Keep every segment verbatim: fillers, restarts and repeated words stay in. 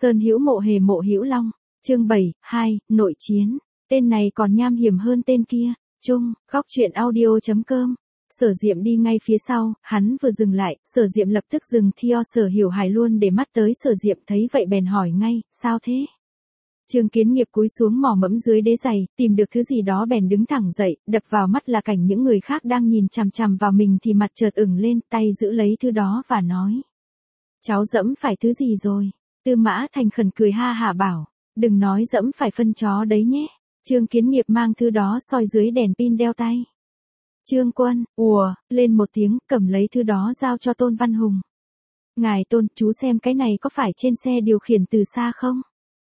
Sơn Hữu Mộ Hề Mộ Hữu Long, chương bảy, hai, nội chiến. Tên này còn nham hiểm hơn tên kia. Chung, góc truyện audio chấm com. Sở Diệm đi ngay phía sau, hắn vừa dừng lại, Sở Diệm lập tức dừng theo. Sở Hiểu Hải luôn để mắt tới Sở Diệm, thấy vậy bèn hỏi ngay, sao thế? Trương Kiến Nghiệp cúi xuống mò mẫm dưới đế giày, tìm được thứ gì đó bèn đứng thẳng dậy, đập vào mắt là cảnh những người khác đang nhìn chằm chằm vào mình thì mặt chợt ửng lên, tay giữ lấy thứ đó và nói. Cháu dẫm phải thứ gì rồi? Tư Mã Thành khẩn cười ha hả bảo, đừng nói dẫm phải phân chó đấy nhé. Trương Kiến Nghiệp mang thứ đó soi dưới đèn pin đeo tay. Trương Quân, ùa, lên một tiếng, cầm lấy thứ đó giao cho Tôn Văn Hùng. Ngài Tôn, chú xem cái này có phải trên xe điều khiển từ xa không?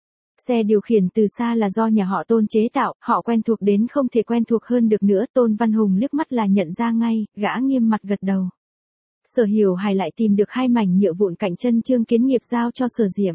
Xe điều khiển từ xa là do nhà họ Tôn chế tạo, họ quen thuộc đến không thể quen thuộc hơn được nữa. Tôn Văn Hùng liếc mắt là nhận ra ngay, gã nghiêm mặt gật đầu. Sở Hiểu Hải lại tìm được hai mảnh nhựa vụn cạnh chân Trương Kiến Nghiệp giao cho Sở Diệm.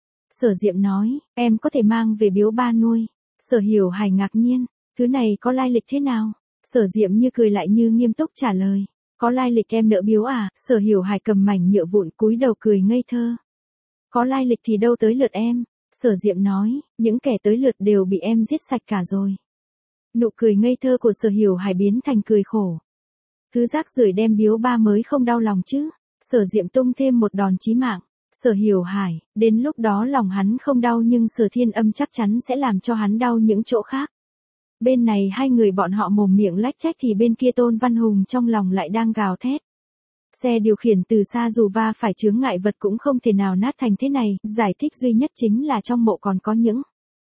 Sở Diệm nói, em có thể mang về biếu ba nuôi. Sở Hiểu Hải ngạc nhiên, thứ này có lai lịch thế nào? Sở Diệm như cười lại như nghiêm túc trả lời, có lai lịch em nợ biếu à? Sở Hiểu Hải cầm mảnh nhựa vụn cúi đầu cười ngây thơ. Có lai lịch thì đâu tới lượt em. Sở Diệm nói, những kẻ tới lượt đều bị em giết sạch cả rồi. Nụ cười ngây thơ của Sở Hiểu Hải biến thành cười khổ. Thứ rác rưởi đem biếu ba mới không đau lòng chứ. Sở Diệm tung thêm một đòn chí mạng. Sở Hiểu Hải, đến lúc đó lòng hắn không đau nhưng Sở Thiên Âm chắc chắn sẽ làm cho hắn đau những chỗ khác. Bên này hai người bọn họ mồm miệng lách trách thì bên kia Tôn Văn Hùng trong lòng lại đang gào thét. Xe điều khiển từ xa dù va phải chướng ngại vật cũng không thể nào nát thành thế này, giải thích duy nhất chính là trong mộ còn có những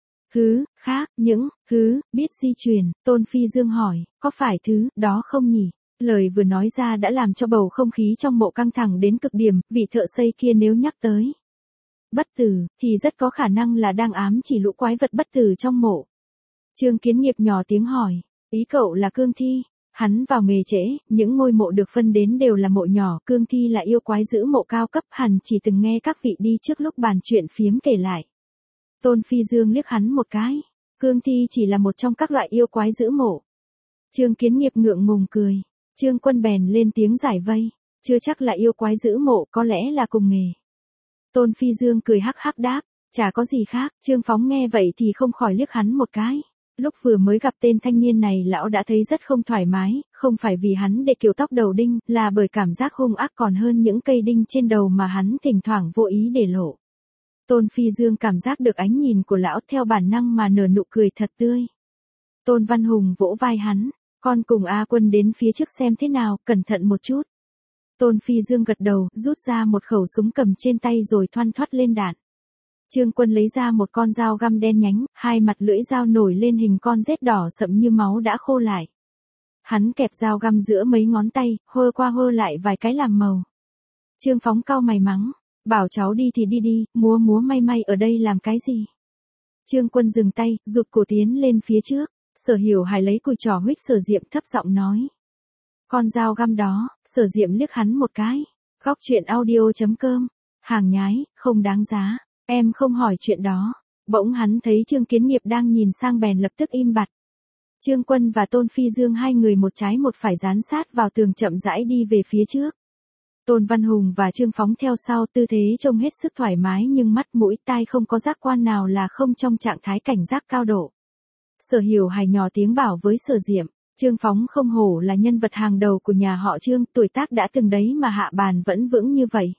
thứ khác, những thứ biết di chuyển. Tôn Phi Dương hỏi, có phải thứ đó không nhỉ? Lời vừa nói ra đã làm cho bầu không khí trong mộ căng thẳng đến cực điểm, vị thợ xây kia nếu nhắc tới bất tử, thì rất có khả năng là đang ám chỉ lũ quái vật bất tử trong mộ. Trương Kiến Nghiệp nhỏ tiếng hỏi, ý cậu là cương thi? Hắn vào nghề trễ, những ngôi mộ được phân đến đều là mộ nhỏ, cương thi là yêu quái giữ mộ cao cấp, hẳn chỉ từng nghe các vị đi trước lúc bàn chuyện phiếm kể lại. Tôn Phi Dương liếc hắn một cái, cương thi chỉ là một trong các loại yêu quái giữ mộ. Trương Kiến Nghiệp ngượng ngùng cười, Trương Quân bèn lên tiếng giải vây, chưa chắc là yêu quái giữ mộ, có lẽ là cùng nghề. Tôn Phi Dương cười hắc hắc đáp, chả có gì khác. Trương Phóng nghe vậy thì không khỏi liếc hắn một cái. Lúc vừa mới gặp tên thanh niên này lão đã thấy rất không thoải mái, không phải vì hắn để kiểu tóc đầu đinh, là bởi cảm giác hung ác còn hơn những cây đinh trên đầu mà hắn thỉnh thoảng vô ý để lộ. Tôn Phi Dương cảm giác được ánh nhìn của lão theo bản năng mà nở nụ cười thật tươi. Tôn Văn Hùng vỗ vai hắn, con cùng A Quân đến phía trước xem thế nào, cẩn thận một chút. Tôn Phi Dương gật đầu, rút ra một khẩu súng cầm trên tay rồi thoăn thoắt lên đạn. Trương Quân lấy ra một con dao găm đen nhánh, hai mặt lưỡi dao nổi lên hình con rết đỏ sậm như máu đã khô lại. Hắn kẹp dao găm giữa mấy ngón tay, hơ qua hơ lại vài cái làm màu. Trương Phóng cau mày mắng, bảo cháu đi thì đi đi, múa múa may may ở đây làm cái gì? Trương Quân dừng tay, rụt cổ tiến lên phía trước. Sở Hiểu Hải lấy cùi trỏ huých Sở Diệm thấp giọng nói. Con dao găm đó. Sở Diệm liếc hắn một cái. Góc truyện audio chấm com. Hàng nhái, không đáng giá. Em không hỏi chuyện đó. Bỗng hắn thấy Trương Kiến Nghiệp đang nhìn sang bèn lập tức im bặt. Trương Quân và Tôn Phi Dương hai người một trái một phải dán sát vào tường chậm rãi đi về phía trước. Tôn Văn Hùng và Trương Phóng theo sau, tư thế trông hết sức thoải mái nhưng mắt mũi tai không có giác quan nào là không trong trạng thái cảnh giác cao độ. Sở Hiểu Hải nhỏ tiếng bảo với Sở Diệm, Trương Phóng không hổ là nhân vật hàng đầu của nhà họ Trương, tuổi tác đã từng đấy mà hạ bàn vẫn vững như vậy.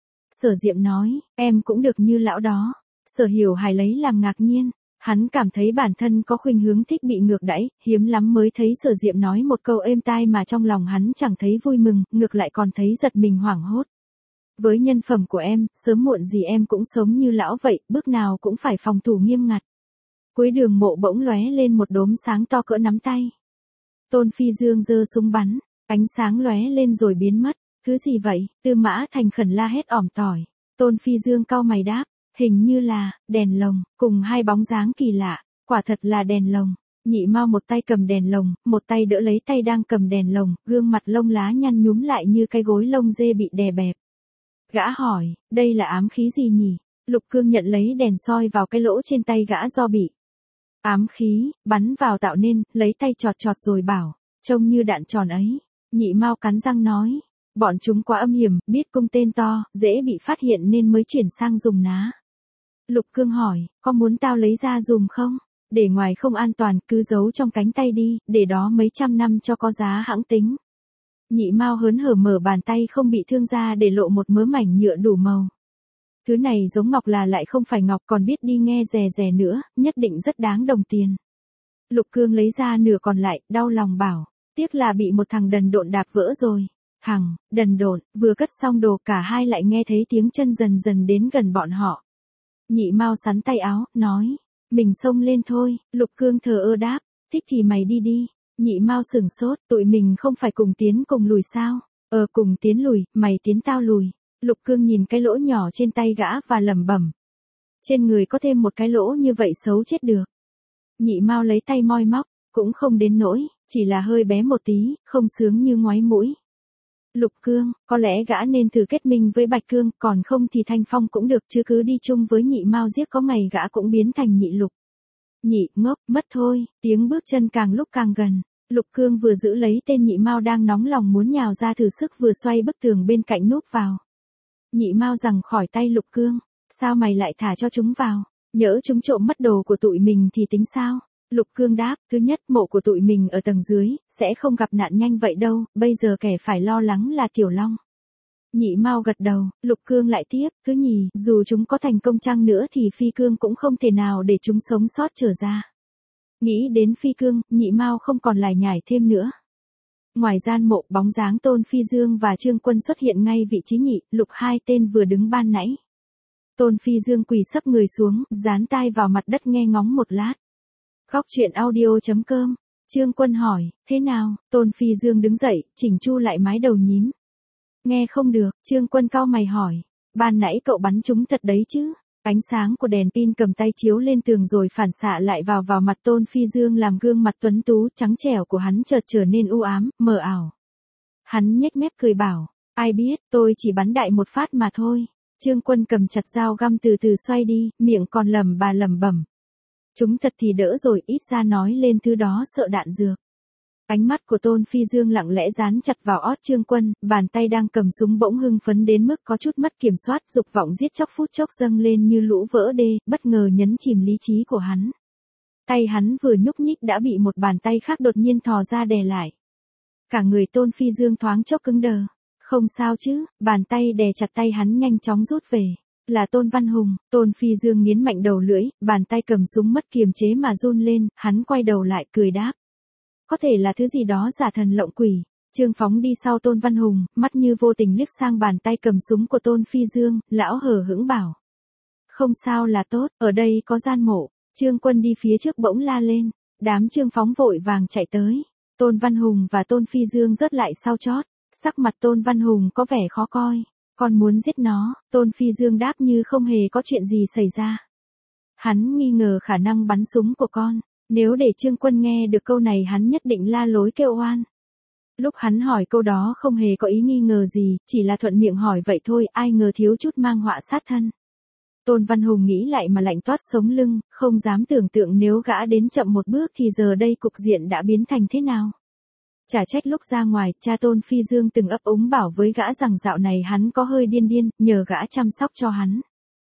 Sở Diệm nói, em cũng được như lão đó. Sở Hiểu Hải lấy làm ngạc nhiên, hắn cảm thấy bản thân có khuynh hướng thích bị ngược đãi, hiếm lắm mới thấy Sở Diệm nói một câu êm tai mà trong lòng hắn chẳng thấy vui mừng, ngược lại còn thấy giật mình hoảng hốt. Với nhân phẩm của em, sớm muộn gì em cũng sống như lão vậy, bước nào cũng phải phòng thủ nghiêm ngặt. Cuối đường mộ bỗng lóe lên một đốm sáng to cỡ nắm tay. Tôn Phi Dương giơ súng bắn, ánh sáng lóe lên rồi biến mất. Thứ gì vậy? Tư Mã Thành khẩn la hét ỏm tỏi. Tôn Phi Dương cau mày đáp, hình như là đèn lồng, cùng hai bóng dáng kỳ lạ, quả thật là đèn lồng. Nhị Mao một tay cầm đèn lồng, một tay đỡ lấy tay đang cầm đèn lồng, gương mặt lông lá nhăn nhúm lại như cái gối lông dê bị đè bẹp. Gã hỏi, đây là ám khí gì nhỉ? Lục Cương nhận lấy đèn soi vào cái lỗ trên tay gã do bị ám khí bắn vào tạo nên, lấy tay chọt chọt rồi bảo, trông như đạn tròn ấy. Nhị Mao cắn răng nói, bọn chúng quá âm hiểm, biết cung tên to, dễ bị phát hiện nên mới chuyển sang dùng ná. Lục Cương hỏi, có muốn tao lấy ra dùm không? Để ngoài không an toàn, cứ giấu trong cánh tay đi, để đó mấy trăm năm cho có giá hãng tính. Nhị Mao hớn hở mở bàn tay không bị thương ra để lộ một mớ mảnh nhựa đủ màu. Thứ này giống ngọc là lại không phải ngọc, còn biết đi nghe rè rè nữa, nhất định rất đáng đồng tiền. Lục Cương lấy ra nửa còn lại, đau lòng bảo, tiếc là bị một thằng đần độn đạp vỡ rồi. Thằng đần độn, vừa cất xong đồ cả hai lại nghe thấy tiếng chân dần dần đến gần bọn họ. Nhị Mao sắn tay áo, nói, mình xông lên thôi. Lục Cương thờ ơ đáp, thích thì mày đi đi. Nhị Mao sửng sốt, tụi mình không phải cùng tiến cùng lùi sao? Ờ cùng tiến lùi, mày tiến tao lùi. Lục Cương nhìn cái lỗ nhỏ trên tay gã và lẩm bẩm, trên người có thêm một cái lỗ như vậy xấu chết được. Nhị Mao lấy tay moi móc, cũng không đến nỗi, chỉ là hơi bé một tí, không sướng như ngoáy mũi. Lục Cương, có lẽ gã nên thử kết minh với Bạch Cương, còn không thì Thanh Phong cũng được, chứ cứ đi chung với Nhị Mao giết có ngày gã cũng biến thành Nhị Lục. Nhị ngốc, mất thôi, tiếng bước chân càng lúc càng gần. Lục Cương vừa giữ lấy tên Nhị Mao đang nóng lòng muốn nhào ra thử sức, vừa xoay bức tường bên cạnh núp vào. Nhị Mao giằng khỏi tay Lục Cương, sao mày lại thả cho chúng vào? Nhỡ chúng trộm mất đồ của tụi mình thì tính sao? Lục Cương đáp, thứ nhất mộ của tụi mình ở tầng dưới, sẽ không gặp nạn nhanh vậy đâu, bây giờ kẻ phải lo lắng là Tiểu Long. Nhị Mao gật đầu, Lục Cương lại tiếp, thứ nhì, dù chúng có thành công chăng nữa thì Phi Cương cũng không thể nào để chúng sống sót trở ra. Nghĩ đến Phi Cương, Nhị Mao không còn lải nhải thêm nữa. Ngoài gian mộ, bóng dáng Tôn Phi Dương và Trương Quân xuất hiện ngay vị trí Nhị, Lục hai tên vừa đứng ban nãy. Tôn Phi Dương quỳ sấp người xuống, dán tai vào mặt đất nghe ngóng một lát. Góc truyện audio chấm com. Trương Quân hỏi, thế nào? Tôn Phi Dương đứng dậy, chỉnh chu lại mái đầu nhím. Nghe không được, Trương Quân cau mày hỏi. Ban nãy cậu bắn chúng thật đấy chứ? Ánh sáng của đèn pin cầm tay chiếu lên tường rồi phản xạ lại vào vào mặt Tôn Phi Dương, làm gương mặt tuấn tú trắng trẻo của hắn chợt trở nên u ám, mờ ảo. Hắn nhếch mép cười bảo, ai biết, tôi chỉ bắn đại một phát mà thôi. Trương Quân cầm chặt dao găm từ từ xoay đi, miệng còn lẩm bà lẩm bẩm. Chúng thật thì đỡ rồi, ít ra nói lên thứ đó sợ đạn dược. Ánh mắt của Tôn Phi Dương lặng lẽ dán chặt vào ót Trương Quân, bàn tay đang cầm súng bỗng hưng phấn đến mức có chút mất kiểm soát, dục vọng giết chóc phút chốc dâng lên như lũ vỡ đê, bất ngờ nhấn chìm lý trí của hắn. Tay hắn vừa nhúc nhích đã bị một bàn tay khác đột nhiên thò ra đè lại. Cả người Tôn Phi Dương thoáng chốc cứng đờ. Không sao chứ, bàn tay đè chặt tay hắn nhanh chóng rút về. Là Tôn Văn Hùng. Tôn Phi Dương nghiến mạnh đầu lưỡi, bàn tay cầm súng mất kiềm chế mà run lên, hắn quay đầu lại cười đáp. Có thể là thứ gì đó giả thần lộng quỷ. Trương Phóng đi sau Tôn Văn Hùng, mắt như vô tình liếc sang bàn tay cầm súng của Tôn Phi Dương, lão hờ hững bảo. Không sao là tốt, ở đây có gian mộ. Trương Quân đi phía trước bỗng la lên, đám Trương Phóng vội vàng chạy tới. Tôn Văn Hùng và Tôn Phi Dương rớt lại sau chót, sắc mặt Tôn Văn Hùng có vẻ khó coi. Con muốn giết nó, Tôn Phi Dương đáp như không hề có chuyện gì xảy ra. Hắn nghi ngờ khả năng bắn súng của con. Nếu để Trương Quân nghe được câu này hắn nhất định la lối kêu oan. Lúc hắn hỏi câu đó không hề có ý nghi ngờ gì, chỉ là thuận miệng hỏi vậy thôi, ai ngờ thiếu chút mang họa sát thân. Tôn Văn Hùng nghĩ lại mà lạnh toát sống lưng, không dám tưởng tượng nếu gã đến chậm một bước thì giờ đây cục diện đã biến thành thế nào. Chả trách lúc ra ngoài, cha Tôn Phi Dương từng ấp úng bảo với gã rằng dạo này hắn có hơi điên điên, nhờ gã chăm sóc cho hắn.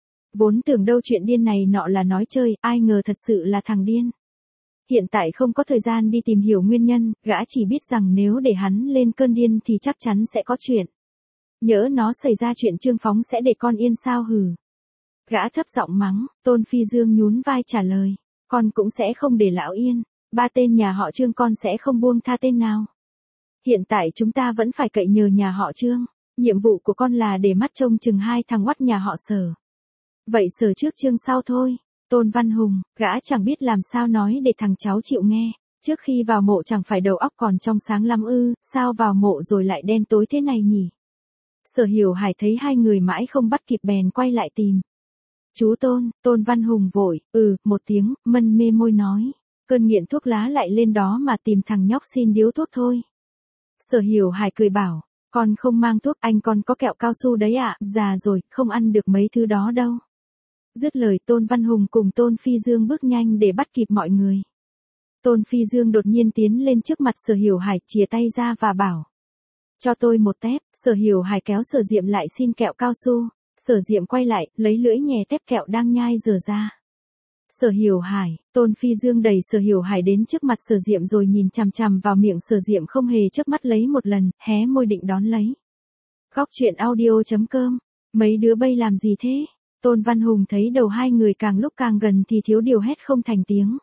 Vốn tưởng đâu chuyện điên này nọ là nói chơi, ai ngờ thật sự là thằng điên. Hiện tại không có thời gian đi tìm hiểu nguyên nhân, gã chỉ biết rằng nếu để hắn lên cơn điên thì chắc chắn sẽ có chuyện. Nhỡ nó xảy ra chuyện Trương Phóng sẽ để con yên sao hử. Gã thấp giọng mắng, Tôn Phi Dương nhún vai trả lời, con cũng sẽ không để lão yên, ba tên nhà họ Trương con sẽ không buông tha tên nào. Hiện tại chúng ta vẫn phải cậy nhờ nhà họ Trương, nhiệm vụ của con là để mắt trông chừng hai thằng oắt nhà họ Sở. Vậy Sở trước Trương sau thôi. Tôn Văn Hùng, gã chẳng biết làm sao nói để thằng cháu chịu nghe, trước khi vào mộ chẳng phải đầu óc còn trong sáng lắm ư, sao vào mộ rồi lại đen tối thế này nhỉ? Sở Hiểu Hải thấy hai người mãi không bắt kịp bèn quay lại tìm. Chú Tôn, Tôn Văn Hùng vội, ừ, một tiếng, mân mê môi nói, cơn nghiện thuốc lá lại lên đó mà tìm thằng nhóc xin điếu thuốc thôi. Sở Hiểu Hải cười bảo, con không mang thuốc, anh con có kẹo cao su đấy ạ, à, già rồi, không ăn được mấy thứ đó đâu. Dứt lời Tôn Văn Hùng cùng Tôn Phi Dương bước nhanh để bắt kịp mọi người. Tôn Phi Dương đột nhiên tiến lên trước mặt Sở Hiểu Hải, chìa tay ra và bảo. Cho tôi một tép. Sở Hiểu Hải kéo Sở Diệm lại xin kẹo cao su. Sở Diệm quay lại, lấy lưỡi nhè tép kẹo đang nhai dở ra. Sở Hiểu Hải, Tôn Phi Dương đẩy Sở Hiểu Hải đến trước mặt Sở Diệm rồi nhìn chằm chằm vào miệng Sở Diệm không hề chớp mắt lấy một lần, hé môi định đón lấy. Góc truyện audio chấm com, mấy đứa bay làm gì thế? Tôn Văn Hùng thấy đầu hai người càng lúc càng gần thì thiếu điều hét không thành tiếng.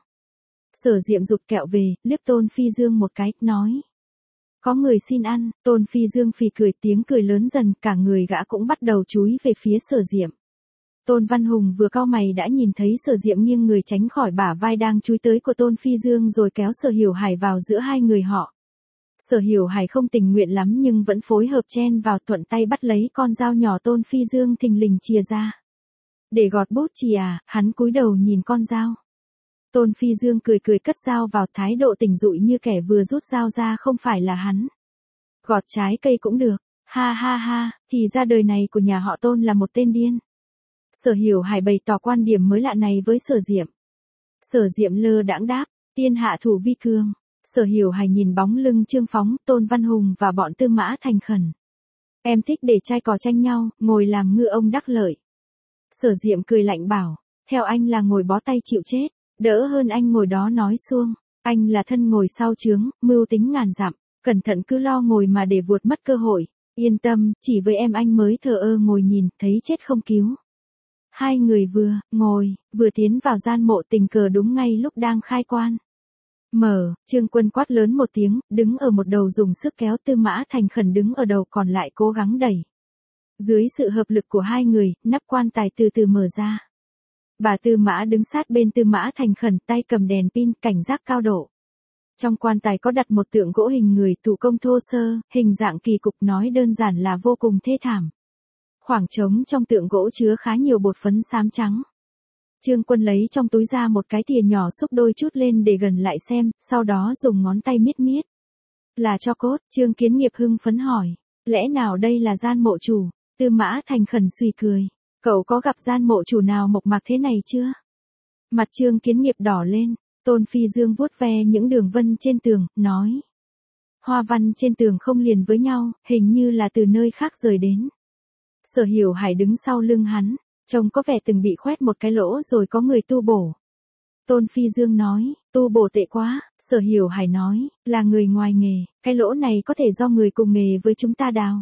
Sở Diệm rụt kẹo về, liếc Tôn Phi Dương một cái, nói. Có người xin ăn, Tôn Phi Dương phì cười, tiếng cười lớn dần, cả người gã cũng bắt đầu chúi về phía Sở Diệm. Tôn Văn Hùng vừa cau mày đã nhìn thấy Sở Diệm nghiêng người tránh khỏi bả vai đang chúi tới của Tôn Phi Dương rồi kéo Sở Hiểu Hải vào giữa hai người họ. Sở Hiểu Hải không tình nguyện lắm nhưng vẫn phối hợp chen vào, thuận tay bắt lấy con dao nhỏ Tôn Phi Dương thình lình chìa ra. Để gọt bút chì à, hắn cúi đầu nhìn con dao. Tôn Phi Dương cười cười cất dao vào, thái độ tỉnh dụi như kẻ vừa rút dao ra không phải là hắn. Gọt trái cây cũng được, ha ha ha, thì ra đời này của nhà họ Tôn là một tên điên. Sở Hiểu Hải bày tỏ quan điểm mới lạ này với Sở Diệm. Sở Diệm lơ đãng đáp, tiên hạ thủ vi cường. Sở Hiểu Hải nhìn bóng lưng Trương Phóng, Tôn Văn Hùng và bọn Tư Mã thành khẩn. Em thích để trai cò tranh nhau, ngồi làm ngư ông đắc lợi. Sở Diệm cười lạnh bảo, theo anh là ngồi bó tay chịu chết, đỡ hơn anh ngồi đó nói suông. Anh là thân ngồi sau trướng, mưu tính ngàn dặm, cẩn thận cứ lo ngồi mà để vuột mất cơ hội. Yên tâm, chỉ với em anh mới thờ ơ ngồi nhìn, thấy chết không cứu. Hai người vừa ngồi, vừa tiến vào gian mộ, tình cờ đúng ngay lúc đang khai quan. Mở, Trương Quân quát lớn một tiếng, đứng ở một đầu dùng sức kéo, Tư Mã thành khẩn đứng ở đầu còn lại cố gắng đẩy. Dưới sự hợp lực của hai người, nắp quan tài từ từ mở ra. Bà Tư Mã đứng sát bên Tư Mã thành khẩn, tay cầm đèn pin, cảnh giác cao độ. Trong quan tài có đặt một tượng gỗ hình người, thủ công thô sơ, hình dạng kỳ cục, nói đơn giản là vô cùng thê thảm. Khoảng trống trong tượng gỗ chứa khá nhiều bột phấn xám trắng. Trương Quân lấy trong túi ra một cái thìa nhỏ, xúc đôi chút lên để gần lại xem, sau đó dùng ngón tay miết miết. Là tro cốt, Trương Kiến Nghiệp hưng phấn hỏi. Lẽ nào đây là gian mộ chủ? Tư Mã thành khẩn suy cười. Cậu có gặp gian mộ chủ nào mộc mạc thế này chưa? Mặt Trương Kiến Nghiệp đỏ lên, Tôn Phi Dương vuốt ve những đường vân trên tường, nói. Hoa văn trên tường không liền với nhau, hình như là từ nơi khác rời đến. Sở Hiểu Hải đứng sau lưng hắn, trông có vẻ từng bị khoét một cái lỗ rồi có người tu bổ. Tôn Phi Dương nói, tu bổ tệ quá. Sở Hiểu Hải nói, là người ngoài nghề, cái lỗ này có thể do người cùng nghề với chúng ta đào.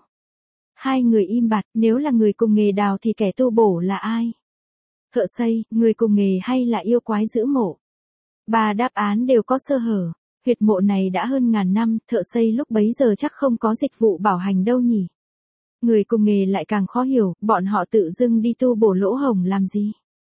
Hai người im bặt, nếu là người cùng nghề đào thì kẻ tu bổ là ai? Thợ xây, người cùng nghề hay là yêu quái giữ mộ? Ba đáp án đều có sơ hở. Huyệt mộ này đã hơn ngàn năm, thợ xây lúc bấy giờ chắc không có dịch vụ bảo hành đâu nhỉ. Người cùng nghề lại càng khó hiểu, bọn họ tự dưng đi tu bổ lỗ hổng làm gì?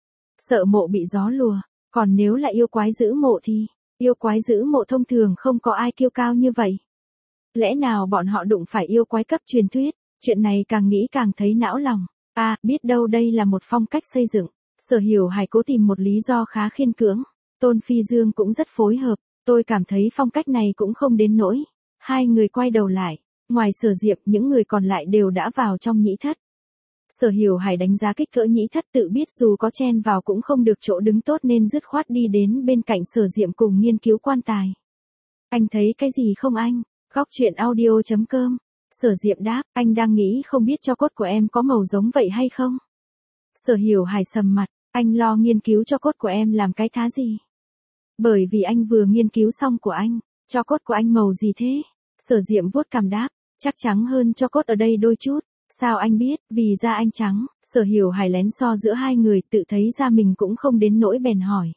Sợ mộ bị gió lùa, còn nếu là yêu quái giữ mộ thì, yêu quái giữ mộ thông thường không có ai kiêu cao như vậy. Lẽ nào bọn họ đụng phải yêu quái cấp truyền thuyết? Chuyện này càng nghĩ càng thấy não lòng. À, biết đâu đây là một phong cách xây dựng. Sở Hiểu Hải cố tìm một lý do khá khiên cưỡng. Tôn Phi Dương cũng rất phối hợp. Tôi cảm thấy phong cách này cũng không đến nỗi. Hai người quay đầu lại. Ngoài Sở Diệm, những người còn lại đều đã vào trong nhĩ thất. Sở Hiểu Hải đánh giá kích cỡ nhĩ thất, tự biết dù có chen vào cũng không được chỗ đứng tốt nên dứt khoát đi đến bên cạnh Sở Diệm cùng nghiên cứu quan tài. Anh thấy cái gì không anh? Góc truyện audio chấm com. Sở Diệm đáp, anh đang nghĩ không biết tro cốt của em có màu giống vậy hay không? Sở Hiểu Hải sầm mặt, anh lo nghiên cứu tro cốt của em làm cái thá gì? Bởi vì anh vừa nghiên cứu xong của anh, tro cốt của anh màu gì thế? Sở Diệm vuốt cằm đáp, chắc trắng hơn tro cốt ở đây đôi chút. Sao anh biết? Vì da anh trắng. Sở Hiểu Hải lén so giữa hai người, tự thấy da mình cũng không đến nỗi bèn hỏi.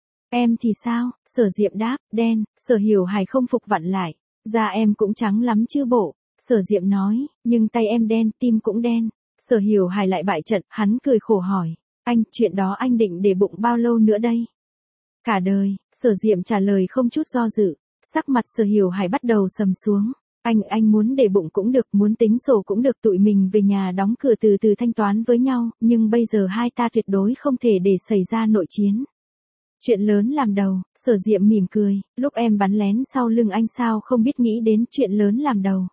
Em thì sao? Sở Diệm đáp, đen. Sở Hiểu Hải không phục vặn lại. Da em cũng trắng lắm chứ bộ. Sở Diệm nói, nhưng tay em đen, tim cũng đen. Sở Hiểu Hải lại bại trận, hắn cười khổ hỏi. Anh, chuyện đó anh định để bụng bao lâu nữa đây? Cả đời. Sở Diệm trả lời không chút do dự. Sắc mặt Sở Hiểu Hải bắt đầu sầm xuống. Anh, anh muốn để bụng cũng được, muốn tính sổ cũng được, tụi mình về nhà đóng cửa từ từ thanh toán với nhau, nhưng bây giờ hai ta tuyệt đối không thể để xảy ra nội chiến. Chuyện lớn làm đầu. Sở Diệm mỉm cười, lúc em bắn lén sau lưng anh sao không biết nghĩ đến chuyện lớn làm đầu.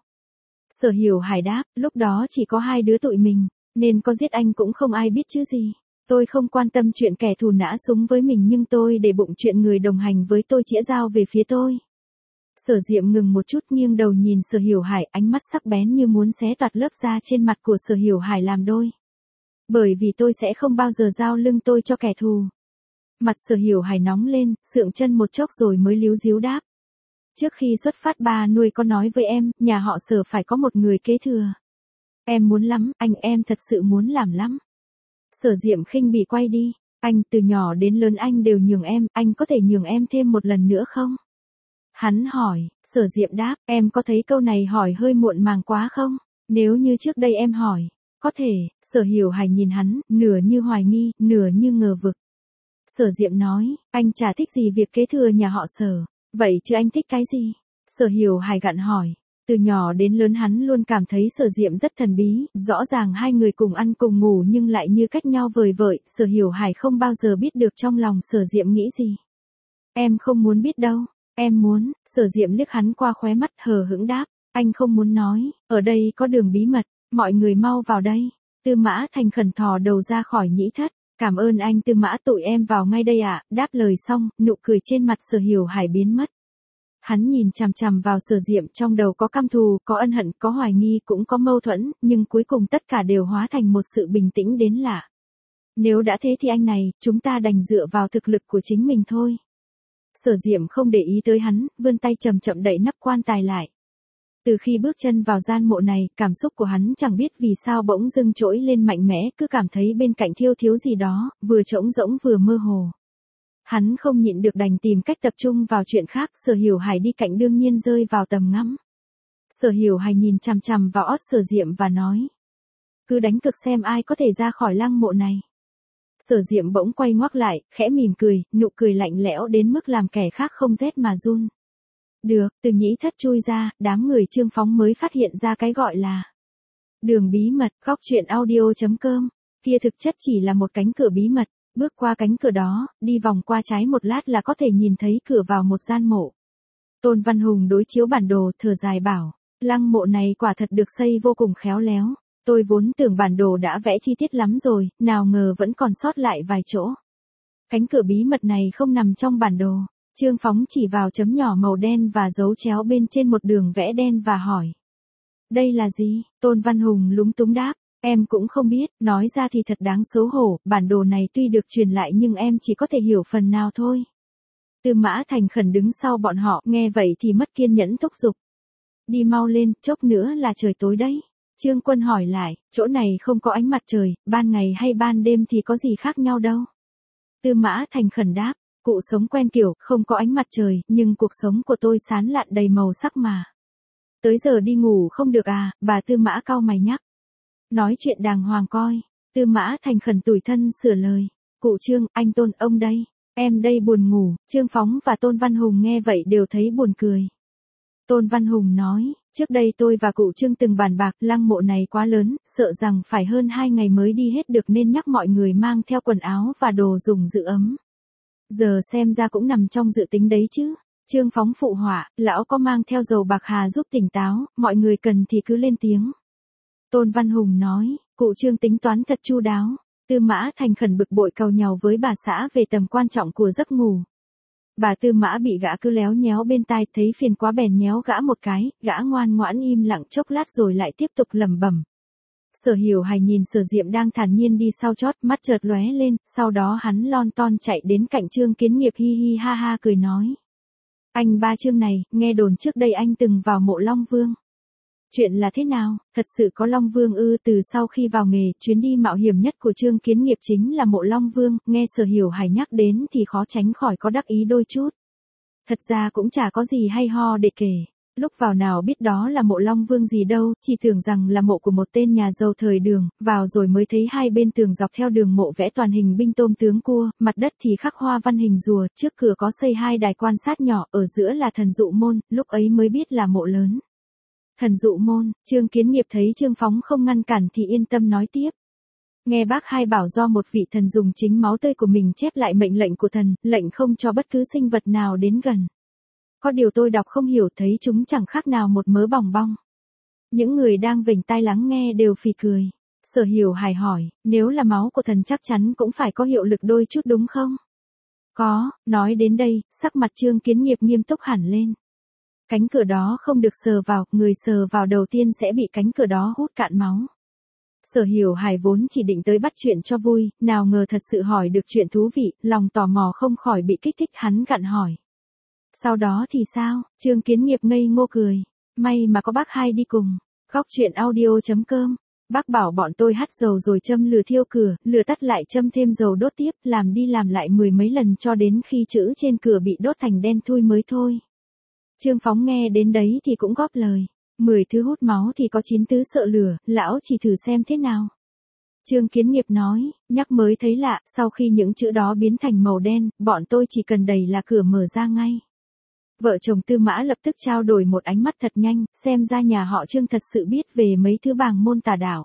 Sở Hiểu Hải đáp, lúc đó chỉ có hai đứa tụi mình, nên có giết anh cũng không ai biết chứ gì. Tôi không quan tâm chuyện kẻ thù nã súng với mình, nhưng tôi để bụng chuyện người đồng hành với tôi chĩa dao về phía tôi. Sở Diệm ngừng một chút, nghiêng đầu nhìn Sở Hiểu Hải, ánh mắt sắc bén như muốn xé toạc lớp da trên mặt của Sở Hiểu Hải làm đôi. Bởi vì tôi sẽ không bao giờ giao lưng tôi cho kẻ thù. Mặt Sở Hiểu Hải nóng lên, sượng chân một chốc rồi mới líu díu đáp. Trước khi xuất phát ba nuôi có nói với em, nhà họ Sở phải có một người kế thừa. Em muốn lắm, anh em thật sự muốn làm lắm. Sở Diệm khinh bỉ quay đi. Anh từ nhỏ đến lớn anh đều nhường em, anh có thể nhường em thêm một lần nữa không? Hắn hỏi, Sở Diệm đáp, em có thấy câu này hỏi hơi muộn màng quá không? Nếu như trước đây em hỏi, có thể, Sở Hiểu Hải nhìn hắn, nửa như hoài nghi, nửa như ngờ vực. Sở Diệm nói, anh chả thích gì việc kế thừa nhà họ Sở, vậy chứ anh thích cái gì? Sở Hiểu Hải gặn hỏi. Từ nhỏ đến lớn hắn luôn cảm thấy Sở Diệm rất thần bí, rõ ràng hai người cùng ăn cùng ngủ nhưng lại như cách nhau vời vợi, Sở Hiểu Hải không bao giờ biết được trong lòng Sở Diệm nghĩ gì. Em không muốn biết đâu, em muốn, Sở Diệm liếc hắn qua khóe mắt hờ hững đáp, anh không muốn nói, ở đây có đường bí mật, mọi người mau vào đây. Tư Mã thành khẩn thò đầu ra khỏi nhĩ thất, cảm ơn anh Tư Mã, tụi em vào ngay đây ạ. Đáp lời xong, nụ cười trên mặt Sở Hiểu Hải biến mất. Hắn nhìn chằm chằm vào Sở Diệm, trong đầu có căm thù, có ân hận, có hoài nghi, cũng có mâu thuẫn, nhưng cuối cùng tất cả đều hóa thành một sự bình tĩnh đến lạ. Nếu đã thế thì anh này, chúng ta đành dựa vào thực lực của chính mình thôi. Sở Diệm không để ý tới hắn, vươn tay chậm chậm đậy nắp quan tài lại. Từ khi bước chân vào gian mộ này, cảm xúc của hắn chẳng biết vì sao bỗng dưng trỗi lên mạnh mẽ, cứ cảm thấy bên cạnh thiếu thiếu gì đó, vừa trống rỗng vừa mơ hồ. Hắn không nhịn được đành tìm cách tập trung vào chuyện khác, Sở Hiểu Hải đi cạnh đương nhiên rơi vào tầm ngắm. Sở Hiểu Hải nhìn chằm chằm vào ót Sở Diệm và nói. Cứ đánh cược xem ai có thể ra khỏi lăng mộ này. Sở Diệm bỗng quay ngoắc lại, khẽ mỉm cười, nụ cười lạnh lẽo đến mức làm kẻ khác không rét mà run. Được, từ nhĩ thất chui ra, đám người Trương Phóng mới phát hiện ra cái gọi là đường bí mật. Góc truyện audio chấm com, kia thực chất chỉ là một cánh cửa bí mật. Bước qua cánh cửa đó, đi vòng qua trái một lát là có thể nhìn thấy cửa vào một gian mộ. Tôn Văn Hùng đối chiếu bản đồ, thở dài bảo, lăng mộ này quả thật được xây vô cùng khéo léo. Tôi vốn tưởng bản đồ đã vẽ chi tiết lắm rồi, nào ngờ vẫn còn sót lại vài chỗ. Cánh cửa bí mật này không nằm trong bản đồ. Trương Phóng chỉ vào chấm nhỏ màu đen và dấu chéo bên trên một đường vẽ đen và hỏi. Đây là gì? Tôn Văn Hùng lúng túng đáp. Em cũng không biết, nói ra thì thật đáng xấu hổ, bản đồ này tuy được truyền lại nhưng em chỉ có thể hiểu phần nào thôi. Tư Mã thành khẩn đứng sau bọn họ, nghe vậy thì mất kiên nhẫn thúc giục. Đi mau lên, chốc nữa là trời tối đấy. Trương Quân hỏi lại, chỗ này không có ánh mặt trời, ban ngày hay ban đêm thì có gì khác nhau đâu. Tư Mã thành khẩn đáp, cụ sống quen kiểu, không có ánh mặt trời, nhưng cuộc sống của tôi sán lạn đầy màu sắc mà. Tới giờ đi ngủ không được à, bà Tư Mã cau mày nhắc. Nói chuyện đàng hoàng coi. Tư Mã thành khẩn tủi thân sửa lời. Cụ Trương, anh Tôn, ông đây. Em đây buồn ngủ. Trương Phóng và Tôn Văn Hùng nghe vậy đều thấy buồn cười. Tôn Văn Hùng nói, trước đây tôi và cụ Trương từng bàn bạc, lăng mộ này quá lớn, sợ rằng phải hơn hai ngày mới đi hết được nên nhắc mọi người mang theo quần áo và đồ dùng giữ ấm. Giờ xem ra cũng nằm trong dự tính đấy chứ. Trương Phóng phụ họa, lão có mang theo dầu bạc hà giúp tỉnh táo, mọi người cần thì cứ lên tiếng. Tôn Văn Hùng nói, cụ Trương tính toán thật chu đáo. Tư Mã thành khẩn bực bội càu nhàu với bà xã về tầm quan trọng của giấc ngủ. Bà Tư Mã bị gã cứ léo nhéo bên tai, thấy phiền quá bèn nhéo gã một cái, gã ngoan ngoãn im lặng chốc lát rồi lại tiếp tục lẩm bẩm. Sở Hiểu Hải nhìn Sở Diệm đang thản nhiên đi sau chót, mắt chợt lóe lên, sau đó hắn lon ton chạy đến cạnh Trương Kiến Nghiệp hi hi ha ha cười nói. Anh ba Trương này, nghe đồn trước đây anh từng vào mộ Long Vương. Chuyện là thế nào, thật sự có Long Vương ư? Từ sau khi vào nghề, chuyến đi mạo hiểm nhất của Trương Kiến Nghiệp chính là mộ Long Vương, nghe Sở Hiểu Hải nhắc đến thì khó tránh khỏi có đắc ý đôi chút. Thật ra cũng chả có gì hay ho để kể. Lúc vào nào biết đó là mộ Long Vương gì đâu, chỉ tưởng rằng là mộ của một tên nhà giàu thời Đường, vào rồi mới thấy hai bên tường dọc theo đường mộ vẽ toàn hình binh tôm tướng cua, mặt đất thì khắc hoa văn hình rùa, trước cửa có xây hai đài quan sát nhỏ, ở giữa là thần dụ môn, lúc ấy mới biết là mộ lớn. Thần dụ môn, Trương Kiến Nghiệp thấy Trương Phóng không ngăn cản thì yên tâm nói tiếp. Nghe bác hai bảo do một vị thần dùng chính máu tươi của mình chép lại mệnh lệnh của thần, lệnh không cho bất cứ sinh vật nào đến gần. Có điều tôi đọc không hiểu, thấy chúng chẳng khác nào một mớ bòng bong. Những người đang vểnh tai lắng nghe đều phì cười. Sở Hiểu Hải hỏi, nếu là máu của thần chắc chắn cũng phải có hiệu lực đôi chút đúng không? Có, nói đến đây, sắc mặt Trương Kiến Nghiệp nghiêm túc hẳn lên. Cánh cửa đó không được sờ vào, người sờ vào đầu tiên sẽ bị cánh cửa đó hút cạn máu. Sở Hiểu Hải vốn chỉ định tới bắt chuyện cho vui, nào ngờ thật sự hỏi được chuyện thú vị, lòng tò mò không khỏi bị kích thích, hắn gặn hỏi. Sau đó thì sao? Trương Kiến Nghiệp ngây ngô cười. May mà có bác hai đi cùng. Góc chuyện audio.com. Bác bảo bọn tôi hắt dầu rồi châm lửa thiêu cửa, lửa tắt lại châm thêm dầu đốt tiếp, làm đi làm lại mười mấy lần cho đến khi chữ trên cửa bị đốt thành đen thui mới thôi. Trương Phóng nghe đến đấy thì cũng góp lời. Mười thứ hút máu thì có chín thứ sợ lửa, lão chỉ thử xem thế nào. Trương Kiến Nghiệp nói, nhắc mới thấy lạ, sau khi những chữ đó biến thành màu đen, bọn tôi chỉ cần đẩy là cửa mở ra ngay. Vợ chồng Tư Mã lập tức trao đổi một ánh mắt thật nhanh, xem ra nhà họ Trương thật sự biết về mấy thứ bàng môn tà đạo.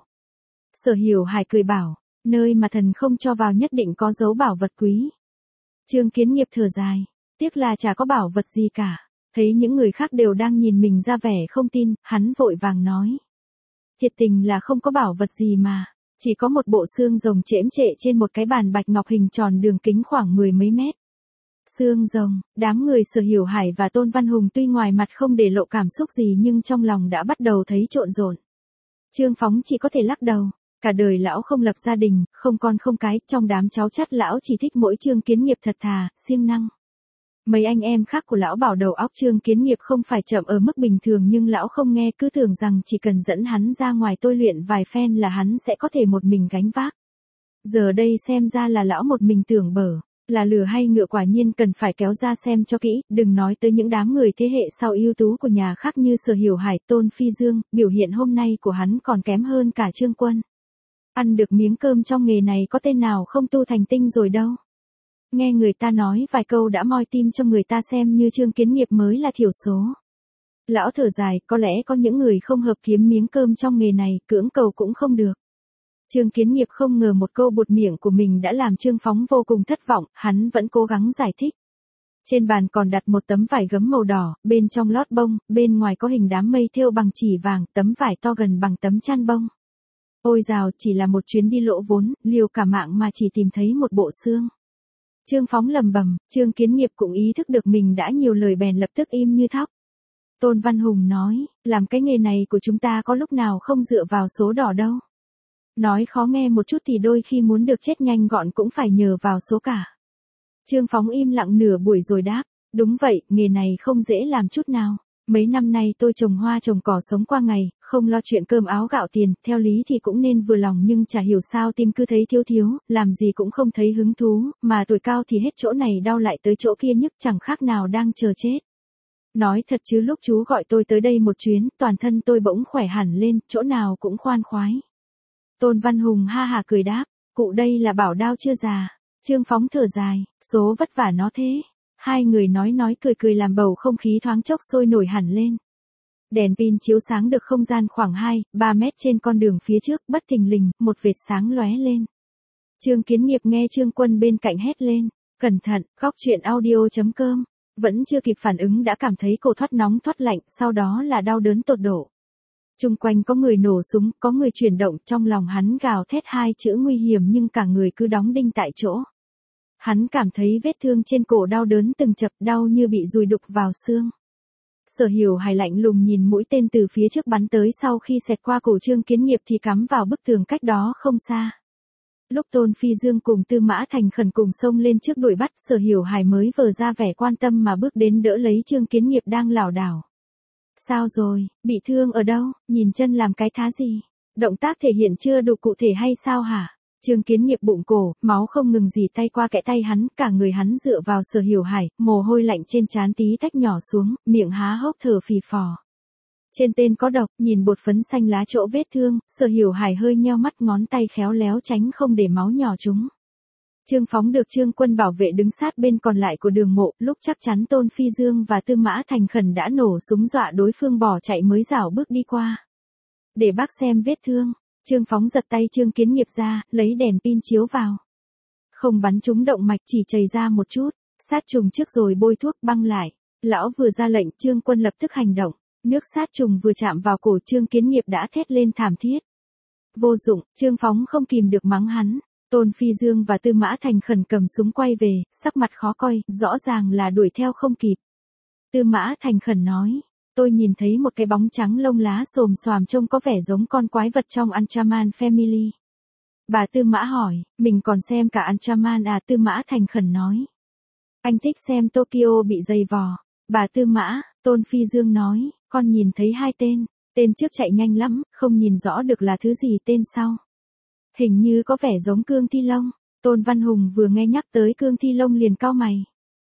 Sở Hiểu Hải cười bảo, nơi mà thần không cho vào nhất định có dấu bảo vật quý. Trương Kiến Nghiệp thở dài, tiếc là chả có bảo vật gì cả. Thấy những người khác đều đang nhìn mình ra vẻ không tin, hắn vội vàng nói. Thiệt tình là không có bảo vật gì mà, chỉ có một bộ xương rồng chễm trệ trên một cái bàn bạch ngọc hình tròn đường kính khoảng mười mấy mét. Xương rồng, đám người Sở Hiểu Hải và Tôn Văn Hùng tuy ngoài mặt không để lộ cảm xúc gì nhưng trong lòng đã bắt đầu thấy trộn rộn. Trương Phóng chỉ có thể lắc đầu, cả đời lão không lập gia đình, không con không cái, trong đám cháu chắt lão chỉ thích mỗi Trương Kiến Nghiệp thật thà, siêng năng. Mấy anh em khác của lão bảo đầu óc Trương Kiến Nghiệp không phải chậm ở mức bình thường nhưng lão không nghe, cứ tưởng rằng chỉ cần dẫn hắn ra ngoài tôi luyện vài phen là hắn sẽ có thể một mình gánh vác. Giờ đây xem ra là lão một mình tưởng bở, là lừa hay ngựa quả nhiên cần phải kéo ra xem cho kỹ, đừng nói tới những đám người thế hệ sau ưu tú của nhà khác như Sở Hiểu Hải, Tôn Phi Dương, biểu hiện hôm nay của hắn còn kém hơn cả Trương Quân. Ăn được miếng cơm trong nghề này có tên nào không tu thành tinh rồi đâu. Nghe người ta nói vài câu đã moi tim cho người ta xem như Trương Kiến Nghiệp mới là thiểu số. Lão thở dài, có lẽ có những người không hợp kiếm miếng cơm trong nghề này, cưỡng cầu cũng không được. Trương Kiến Nghiệp không ngờ một câu buột miệng của mình đã làm Trương Phóng vô cùng thất vọng, hắn vẫn cố gắng giải thích. Trên bàn còn đặt một tấm vải gấm màu đỏ, bên trong lót bông, bên ngoài có hình đám mây thêu bằng chỉ vàng, tấm vải to gần bằng tấm chăn bông. Ôi dào, chỉ là một chuyến đi lỗ vốn, liều cả mạng mà chỉ tìm thấy một bộ xương. Trương Phóng lầm bầm, Trương Kiến Nghiệp cũng ý thức được mình đã nhiều lời bèn lập tức im như thóc. Tôn Văn Hùng nói, làm cái nghề này của chúng ta có lúc nào không dựa vào số đỏ đâu. Nói khó nghe một chút thì đôi khi muốn được chết nhanh gọn cũng phải nhờ vào số cả. Trương Phóng im lặng nửa buổi rồi đáp, đúng vậy, nghề này không dễ làm chút nào. Mấy năm nay tôi trồng hoa trồng cỏ sống qua ngày, không lo chuyện cơm áo gạo tiền, theo lý thì cũng nên vừa lòng nhưng chả hiểu sao tim cứ thấy thiếu thiếu, làm gì cũng không thấy hứng thú, mà tuổi cao thì hết chỗ này đau lại tới chỗ kia nhức chẳng khác nào đang chờ chết. Nói thật chứ lúc chú gọi tôi tới đây một chuyến, toàn thân tôi bỗng khỏe hẳn lên, chỗ nào cũng khoan khoái. Tôn Văn Hùng ha hà cười đáp, cụ đây là bảo đao chưa già. Trương Phóng thở dài, số vất vả nó thế. Hai người nói nói cười cười làm bầu không khí thoáng chốc sôi nổi hẳn lên. Đèn pin chiếu sáng được không gian khoảng hai, ba mét trên con đường phía trước, bất thình lình, một vệt sáng lóe lên. Trương Kiến Nghiệp nghe Trương Quân bên cạnh hét lên, cẩn thận, góc chuyện audio.com. Vẫn chưa kịp phản ứng đã cảm thấy cổ thoát nóng thoát lạnh, sau đó là đau đớn tột độ. Chung quanh có người nổ súng, có người chuyển động, trong lòng hắn gào thét hai chữ nguy hiểm nhưng cả người cứ đóng đinh tại chỗ. Hắn cảm thấy vết thương trên cổ đau đớn từng chập, đau như bị dùi đục vào xương. Sở Hiểu Hải lạnh lùng nhìn mũi tên từ phía trước bắn tới, sau khi xẹt qua cổ Trương Kiến Nghiệp thì cắm vào bức tường cách đó không xa. Lúc Tôn Phi Dương cùng Tư Mã Thành Khẩn cùng xông lên trước đuổi bắt, Sở Hiểu Hải mới vờ ra vẻ quan tâm mà bước đến đỡ lấy Trương Kiến Nghiệp đang lảo đảo. Sao rồi, bị thương ở đâu, nhìn chân làm cái thá gì? Động tác thể hiện chưa đủ cụ thể hay sao hả? Trương Kiến Nghiệp bụng cổ, máu không ngừng dì tay qua kẽ tay hắn, cả người hắn dựa vào Sở Hiểu Hải, mồ hôi lạnh trên trán tí tách nhỏ xuống, miệng há hốc thở phì phò. Trên tên có độc, nhìn bột phấn xanh lá chỗ vết thương, Sở Hiểu Hải hơi nheo mắt, ngón tay khéo léo tránh không để máu nhỏ trúng. Trương Phóng được Trương Quân bảo vệ đứng sát bên còn lại của đường mộ, lúc chắc chắn Tôn Phi Dương và Tư Mã Thành Khẩn đã nổ súng dọa đối phương bỏ chạy mới rảo bước đi qua. Để bác xem vết thương, Trương Phóng giật tay Trương Kiến Nghiệp ra, lấy đèn pin chiếu vào. Không bắn trúng động mạch, chỉ chảy ra một chút, sát trùng trước rồi bôi thuốc băng lại. Lão vừa ra lệnh, Trương Quân lập tức hành động. Nước sát trùng vừa chạm vào cổ Trương Kiến Nghiệp đã thét lên thảm thiết. Vô dụng, Trương Phóng không kìm được mắng hắn. Tôn Phi Dương và Tư Mã Thành Khẩn cầm súng quay về, sắc mặt khó coi, rõ ràng là đuổi theo không kịp. Tư Mã Thành Khẩn nói, Tôi nhìn thấy một cái bóng trắng lông lá xồm xoàm trông có vẻ giống con quái vật trong Ultraman Family. Bà Tư Mã hỏi, mình còn xem cả Ultraman à? Tư Mã thành khẩn nói. Anh thích xem Tokyo bị dày vò. Bà Tư Mã, Tôn Phi Dương nói, con nhìn thấy hai tên. Tên trước chạy nhanh lắm, không nhìn rõ được là thứ gì tên sau. Hình như có vẻ giống Cương Thi Long. Tôn Văn Hùng vừa nghe nhắc tới Cương Thi Long liền cau mày.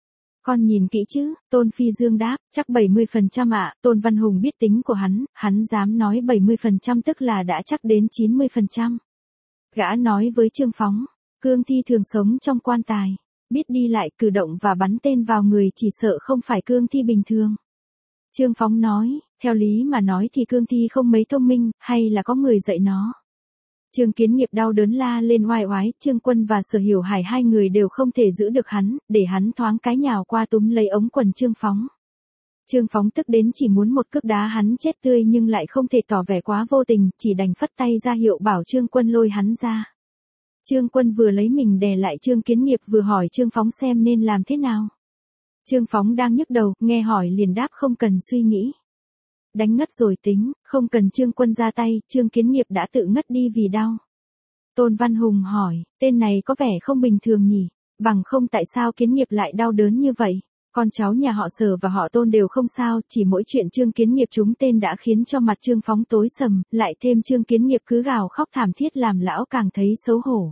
Con nhìn kỹ chứ, Tôn Phi Dương đáp, chắc bảy mươi phần trăm ạ. Tôn Văn Hùng biết tính của hắn, hắn dám nói bảy mươi phần trăm tức là đã chắc đến chín mươi phần trăm. Gã nói với Trương Phóng, Cương Thi thường sống trong quan tài, biết đi lại cử động và bắn tên vào người, chỉ sợ không phải Cương Thi bình thường. Trương Phóng nói, theo lý mà nói thì Cương Thi không mấy thông minh, hay là có người dạy nó. Trương Kiến Nghiệp đau đớn la lên oai oái, Trương Quân và Sở Hiểu Hải hai người đều không thể giữ được hắn, để hắn thoáng cái nhào qua túm lấy ống quần Trương Phóng. Trương Phóng tức đến chỉ muốn một cước đá hắn chết tươi nhưng lại không thể tỏ vẻ quá vô tình, chỉ đành phất tay ra hiệu bảo Trương Quân lôi hắn ra. Trương Quân vừa lấy mình đè lại Trương Kiến Nghiệp vừa hỏi Trương Phóng xem nên làm thế nào. Trương Phóng đang nhức đầu, nghe hỏi liền đáp không cần suy nghĩ. Đánh ngất rồi tính, không cần Trương Quân ra tay, Trương Kiến Nghiệp đã tự ngất đi vì đau. Tôn Văn Hùng hỏi, tên này có vẻ không bình thường nhỉ, bằng không tại sao Kiến Nghiệp lại đau đớn như vậy? Con cháu nhà họ Sở và họ Tôn đều không sao, chỉ mỗi chuyện Trương Kiến Nghiệp trúng tên đã khiến cho mặt Trương Phóng tối sầm, lại thêm Trương Kiến Nghiệp cứ gào khóc thảm thiết làm lão càng thấy xấu hổ.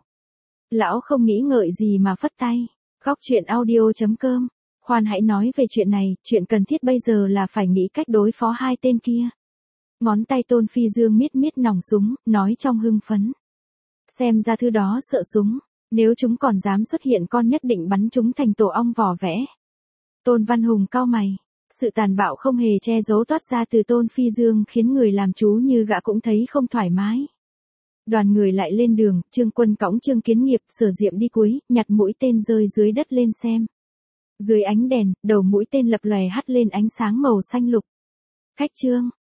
Lão không nghĩ ngợi gì mà phất tay. Góc truyện audio chấm com. Khoan hãy nói về chuyện này, chuyện cần thiết bây giờ là phải nghĩ cách đối phó hai tên kia. Ngón tay Tôn Phi Dương miết miết nòng súng, nói trong hưng phấn. Xem ra thứ đó sợ súng, nếu chúng còn dám xuất hiện con nhất định bắn chúng thành tổ ong vỏ vẽ. Tôn Văn Hùng cau mày, sự tàn bạo không hề che giấu toát ra từ Tôn Phi Dương khiến người làm chú như gã cũng thấy không thoải mái. Đoàn người lại lên đường, Trương Quân cõng Trương Kiến Nghiệp, Sở Diệm đi cuối, nhặt mũi tên rơi dưới đất lên xem. Dưới ánh đèn, đầu mũi tên lập lòe hắt lên ánh sáng màu xanh lục. Khách Trương,